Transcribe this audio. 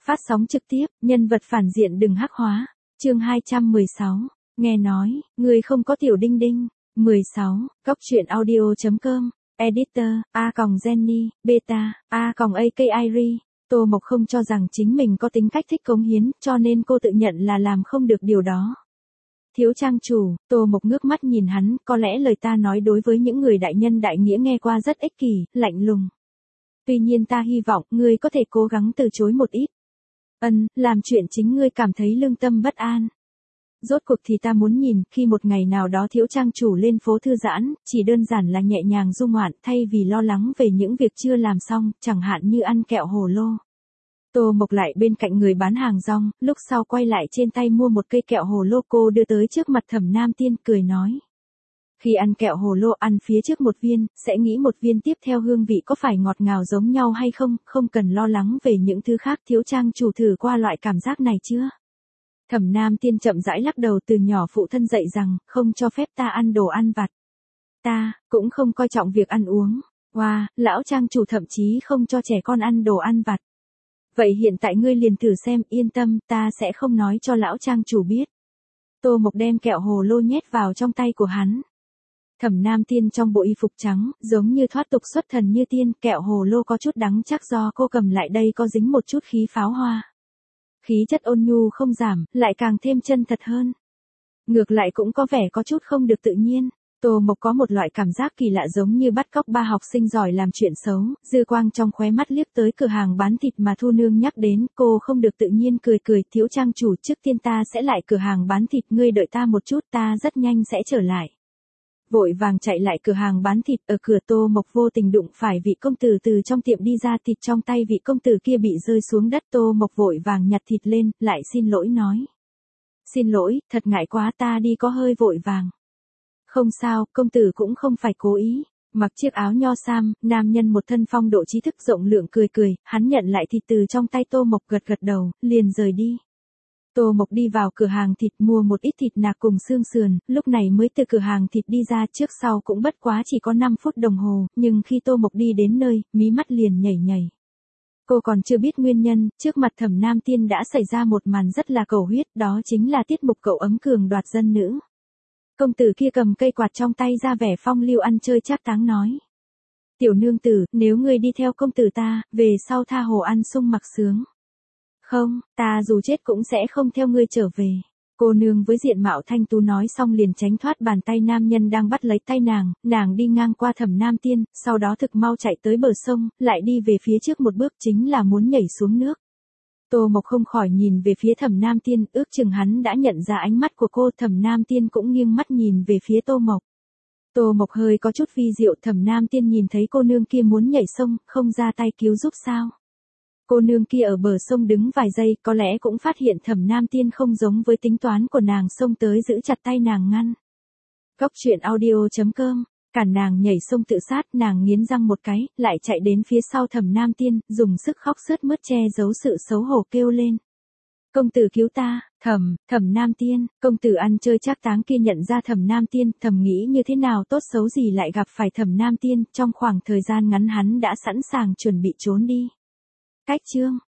Phát sóng trực tiếp, nhân vật phản diện đừng hắc hóa. Chương 216. Nghe nói, người không có tiểu đinh đinh. 16. Coctruyện.audio.com. Editor, A.Jenny, Beta, A.AKIRI. Tô Mộc không cho rằng chính mình có tính cách thích cống hiến, cho nên cô tự nhận là làm không được điều đó. Thiếu trang chủ, Tô Mộc ngước mắt nhìn hắn, có lẽ lời ta nói đối với những người đại nhân đại nghĩa nghe qua rất ích kỷ, lạnh lùng. Tuy nhiên ta hy vọng ngươi có thể cố gắng từ chối một ít. Làm chuyện chính ngươi cảm thấy lương tâm bất an. Rốt cuộc thì ta muốn nhìn, khi một ngày nào đó thiếu trang chủ lên phố thư giãn, chỉ đơn giản là nhẹ nhàng du ngoạn, thay vì lo lắng về những việc chưa làm xong, chẳng hạn như ăn kẹo hồ lô. Tô Mộc lại bên cạnh người bán hàng rong, lúc sau quay lại trên tay mua một cây kẹo hồ lô cô đưa tới trước mặt Thẩm Nam Tiên, cười nói. Khi ăn kẹo hồ lô ăn phía trước một viên, sẽ nghĩ một viên tiếp theo hương vị có phải ngọt ngào giống nhau hay không, không cần lo lắng về những thứ khác. Thiếu trang chủ thử qua loại cảm giác này chưa? Thẩm Nam Tiên chậm rãi lắc đầu, từ nhỏ phụ thân dạy rằng, không cho phép ta ăn đồ ăn vặt. Ta, cũng không coi trọng việc ăn uống. Wow, lão trang chủ thậm chí không cho trẻ con ăn đồ ăn vặt. Vậy hiện tại ngươi liền thử xem, yên tâm, ta sẽ không nói cho lão trang chủ biết. Tô Mộc đem kẹo hồ lô nhét vào trong tay của hắn. Thẩm Nam Tiên trong bộ y phục trắng, giống như thoát tục xuất thần như tiên, kẹo hồ lô có chút đắng chắc do cô cầm lại đây có dính một chút khí pháo hoa. Khí chất ôn nhu không giảm, lại càng thêm chân thật hơn. Ngược lại cũng có vẻ có chút không được tự nhiên. Tô Mộc có một loại cảm giác kỳ lạ giống như bắt cóc ba học sinh giỏi làm chuyện xấu, dư quang trong khóe mắt liếc tới cửa hàng bán thịt mà Thu Nương nhắc đến, cô không được tự nhiên cười cười, thiếu trang chủ, trước tiên ta sẽ lại cửa hàng bán thịt, ngươi đợi ta một chút, ta rất nhanh sẽ trở lại. Vội vàng chạy lại cửa hàng bán thịt, ở cửa Tô Mộc vô tình đụng phải vị công tử từ trong tiệm đi ra, thịt trong tay vị công tử kia bị rơi xuống đất. Tô Mộc vội vàng nhặt thịt lên, lại xin lỗi nói. Xin lỗi, thật ngại quá, ta đi có hơi vội vàng. Không sao, công tử cũng không phải cố ý. Mặc chiếc áo nho sam, nam nhân một thân phong độ trí thức rộng lượng cười cười, hắn nhận lại thịt từ trong tay Tô Mộc, gật gật đầu, liền rời đi. Tô Mộc đi vào cửa hàng thịt mua một ít thịt nạc cùng xương sườn, lúc này mới từ cửa hàng thịt đi ra, trước sau cũng bất quá chỉ có 5 phút đồng hồ, nhưng khi Tô Mộc đi đến nơi, mí mắt liền nhảy nhảy. Cô còn chưa biết nguyên nhân, trước mặt Thẩm Nam Tiên đã xảy ra một màn rất là cầu huyết, đó chính là tiết mục cậu ấm cường đoạt dân nữ. Công tử kia cầm cây quạt trong tay ra vẻ phong lưu ăn chơi trác táng nói. Tiểu nương tử, nếu ngươi đi theo công tử ta, về sau tha hồ ăn sung mặc sướng. Không, ta dù chết cũng sẽ không theo ngươi trở về. Cô nương với diện mạo thanh tú nói xong liền tránh thoát bàn tay nam nhân đang bắt lấy tay nàng đi ngang qua Thẩm Nam Tiên, sau đó thực mau chạy tới bờ sông, lại đi về phía trước một bước, chính là muốn nhảy xuống nước. Tô Mộc không khỏi nhìn về phía Thẩm Nam Tiên, ước chừng hắn đã nhận ra ánh mắt của cô. Thẩm Nam Tiên cũng nghiêng mắt nhìn về phía Tô Mộc. Tô Mộc hơi có chút vi diệu, Thẩm Nam Tiên nhìn thấy cô nương kia muốn nhảy sông, không ra tay cứu giúp sao? Cô nương kia ở bờ sông đứng vài giây, có lẽ cũng phát hiện Thẩm Nam Tiên không giống với tính toán của nàng, xông tới giữ chặt tay nàng ngăn. Coctruyện.audio.com. Cản nàng nhảy sông tự sát, nàng nghiến răng một cái, lại chạy đến phía sau Thẩm Nam Tiên, dùng sức khóc sướt mướt che giấu sự xấu hổ kêu lên. Công tử cứu ta, Thẩm Nam Tiên. Công tử ăn chơi trác táng kia nhận ra Thẩm Nam Tiên, thầm nghĩ như thế nào tốt xấu gì lại gặp phải Thẩm Nam Tiên, trong khoảng thời gian ngắn hắn đã sẵn sàng chuẩn bị trốn đi. Cách chương